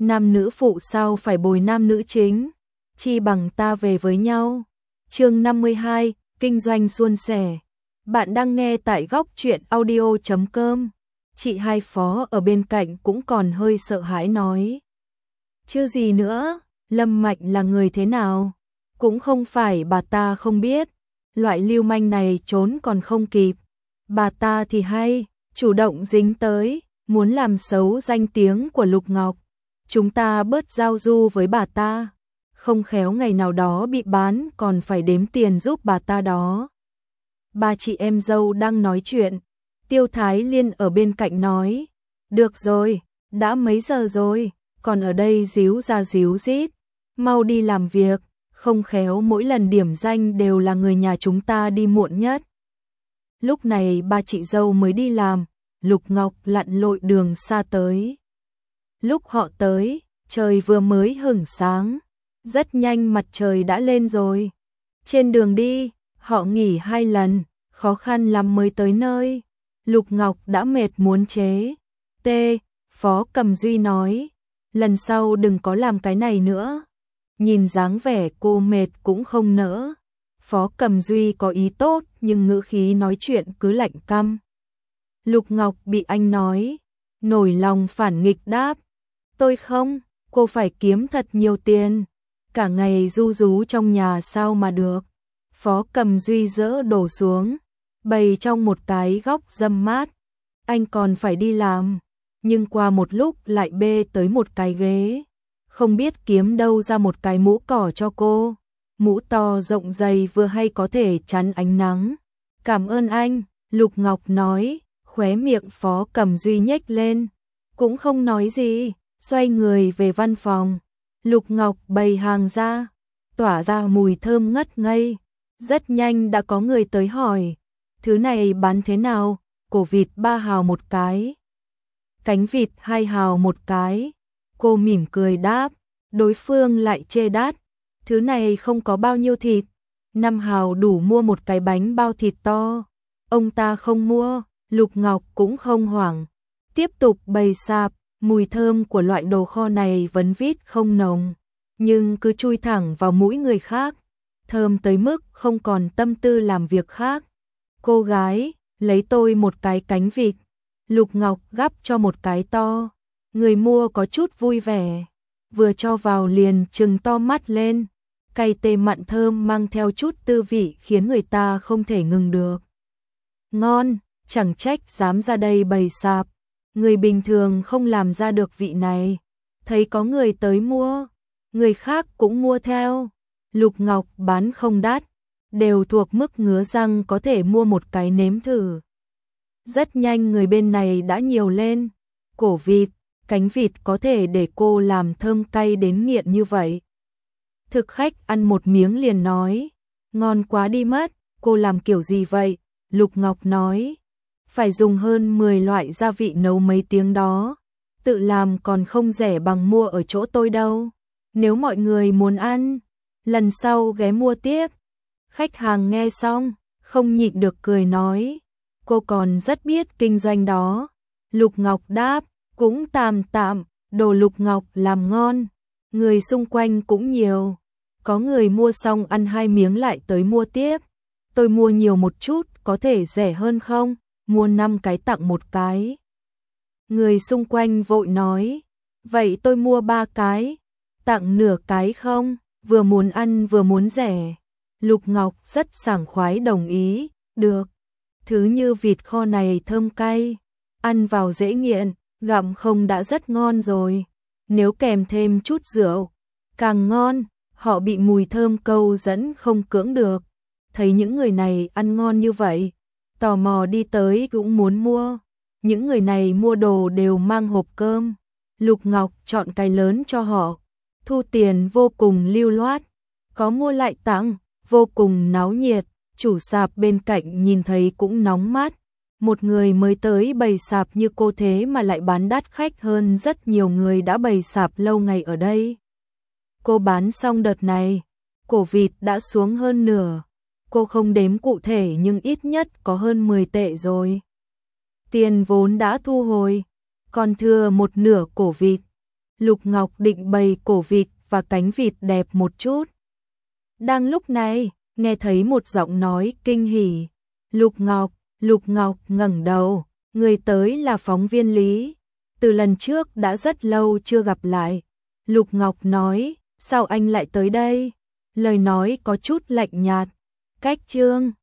nam nữ phụ sao phải bồi nam nữ chính, chi bằng ta về với nhau. Chương 52, kinh doanh suôn sẻ. Bạn đang nghe tại góc truyện audio.com. Chị Hai Phó ở bên cạnh cũng còn hơi sợ hãi nói. Chứ gì nữa, Lâm Mạnh là người thế nào? Cũng không phải bà ta không biết, loại lưu manh này trốn còn không kịp. Bà ta thì hay, chủ động dính tới, muốn làm xấu danh tiếng của Lục Ngọc. Chúng ta bớt giao du với bà ta, không khéo ngày nào đó bị bán còn phải đếm tiền giúp bà ta đó. Ba chị em dâu đang nói chuyện, Tiêu Thái Liên ở bên cạnh nói, được rồi, đã mấy giờ rồi, còn ở đây díu ra díu dít, mau đi làm việc, không khéo mỗi lần điểm danh đều là người nhà chúng ta đi muộn nhất. Lúc này ba chị dâu mới đi làm, Lục Ngọc lặn lội đường xa tới. Lúc họ tới, trời vừa mới hửng sáng, rất nhanh mặt trời đã lên rồi. Trên đường đi, họ nghỉ 2 lần, khó khăn lắm mới tới nơi. Lục Ngọc đã mệt muốn chế. Phó Cầm Duy nói, lần sau đừng có làm cái này nữa. Nhìn dáng vẻ cô mệt cũng không nỡ. Phó Cầm Duy có ý tốt nhưng ngữ khí nói chuyện cứ lạnh căm. Lục Ngọc bị anh nói, nổi lòng phản nghịch đáp. Tôi không, cô phải kiếm thật nhiều tiền. Cả ngày ru rú trong nhà sao mà được. Phó Cầm Duy dỡ đổ xuống, bày trong một cái góc râm mát. Anh còn phải đi làm, nhưng qua một lúc lại bê tới một cái ghế. Không biết kiếm đâu ra một cái mũ cỏ cho cô. Mũ to rộng dày vừa hay có thể chắn ánh nắng. Cảm ơn anh, Lục Ngọc nói, khóe miệng Phó Cầm Duy nhếch lên. Cũng không nói gì, xoay người về văn phòng. Lục Ngọc bày hàng ra, tỏa ra mùi thơm ngất ngây. Rất nhanh đã có người tới hỏi, thứ này bán thế nào? Cổ vịt 3 hào một cái, cánh vịt 2 hào một cái. Cô mỉm cười đáp, đối phương lại chê đắt. Thứ này không có bao nhiêu thịt, 5 hào đủ mua một cái bánh bao thịt to. Ông ta không mua, Lục Ngọc cũng không hoảng. Tiếp tục bày sạp, mùi thơm của loại đồ kho này vấn vít không nồng, nhưng cứ chui thẳng vào mũi người khác. Thơm tới mức không còn tâm tư làm việc khác. Cô gái, lấy tôi một cái cánh vịt. Lục Ngọc gắp cho một cái to. Người mua có chút vui vẻ, vừa cho vào liền trừng to mắt lên. Cay tê mặn thơm mang theo chút tư vị khiến người ta không thể ngừng được. Ngon, chẳng trách dám ra đây bày sạp. Người bình thường không làm ra được vị này. Thấy có người tới mua, người khác cũng mua theo. Lục Ngọc bán không đắt, đều thuộc mức ngứa răng có thể mua một cái nếm thử. Rất nhanh người bên này đã nhiều lên. Cổ vịt, cánh vịt có thể để cô làm thơm cay đến nghiện như vậy. Thực khách ăn một miếng liền nói, ngon quá đi mất, cô làm kiểu gì vậy? Lục Ngọc nói, phải dùng hơn 10 loại gia vị nấu mấy tiếng đó. Tự làm còn không rẻ bằng mua ở chỗ tôi đâu. Nếu mọi người muốn ăn, lần sau ghé mua tiếp. Khách hàng nghe xong, không nhịn được cười nói, cô còn rất biết kinh doanh đó. Lục Ngọc đáp, cũng tạm tạm, đồ Lục Ngọc làm ngon. Người xung quanh cũng nhiều. Có người mua xong ăn 2 miếng lại tới mua tiếp. Tôi mua nhiều một chút, có thể rẻ hơn không? Mua 5 cái tặng một cái. Người xung quanh vội nói, vậy tôi mua 3 cái, tặng nửa cái không? Vừa muốn ăn vừa muốn rẻ. Lục Ngọc rất sảng khoái đồng ý, được. Thứ như vịt kho này thơm cay, ăn vào dễ nghiện, gặm không đã rất ngon rồi. Nếu kèm thêm chút rượu, càng ngon. Họ bị mùi thơm câu dẫn không cưỡng được. Thấy những người này ăn ngon như vậy, tò mò đi tới cũng muốn mua. Những người này mua đồ đều mang hộp cơm. Lục Ngọc chọn cái lớn cho họ. Thu tiền vô cùng lưu loát. Có mua lại tặng, vô cùng náo nhiệt. Chủ sạp bên cạnh nhìn thấy cũng nóng mắt. Một người mới tới bày sạp như cô thế mà lại bán đắt khách hơn rất nhiều người đã bày sạp lâu ngày ở đây. Cô bán xong đợt này, cổ vịt đã xuống hơn nửa. Cô không đếm cụ thể nhưng ít nhất có hơn 10 tệ rồi. Tiền vốn đã thu hồi, còn thừa một nửa cổ vịt. Lục Ngọc định bày cổ vịt và cánh vịt đẹp một chút. Đang lúc này, nghe thấy một giọng nói kinh hỉ. Lục Ngọc ngẩng đầu, người tới là phóng viên Lý. Từ lần trước đã rất lâu chưa gặp lại. Lục Ngọc nói, sao anh lại tới đây? Lời nói có chút lạnh nhạt. Cách Trương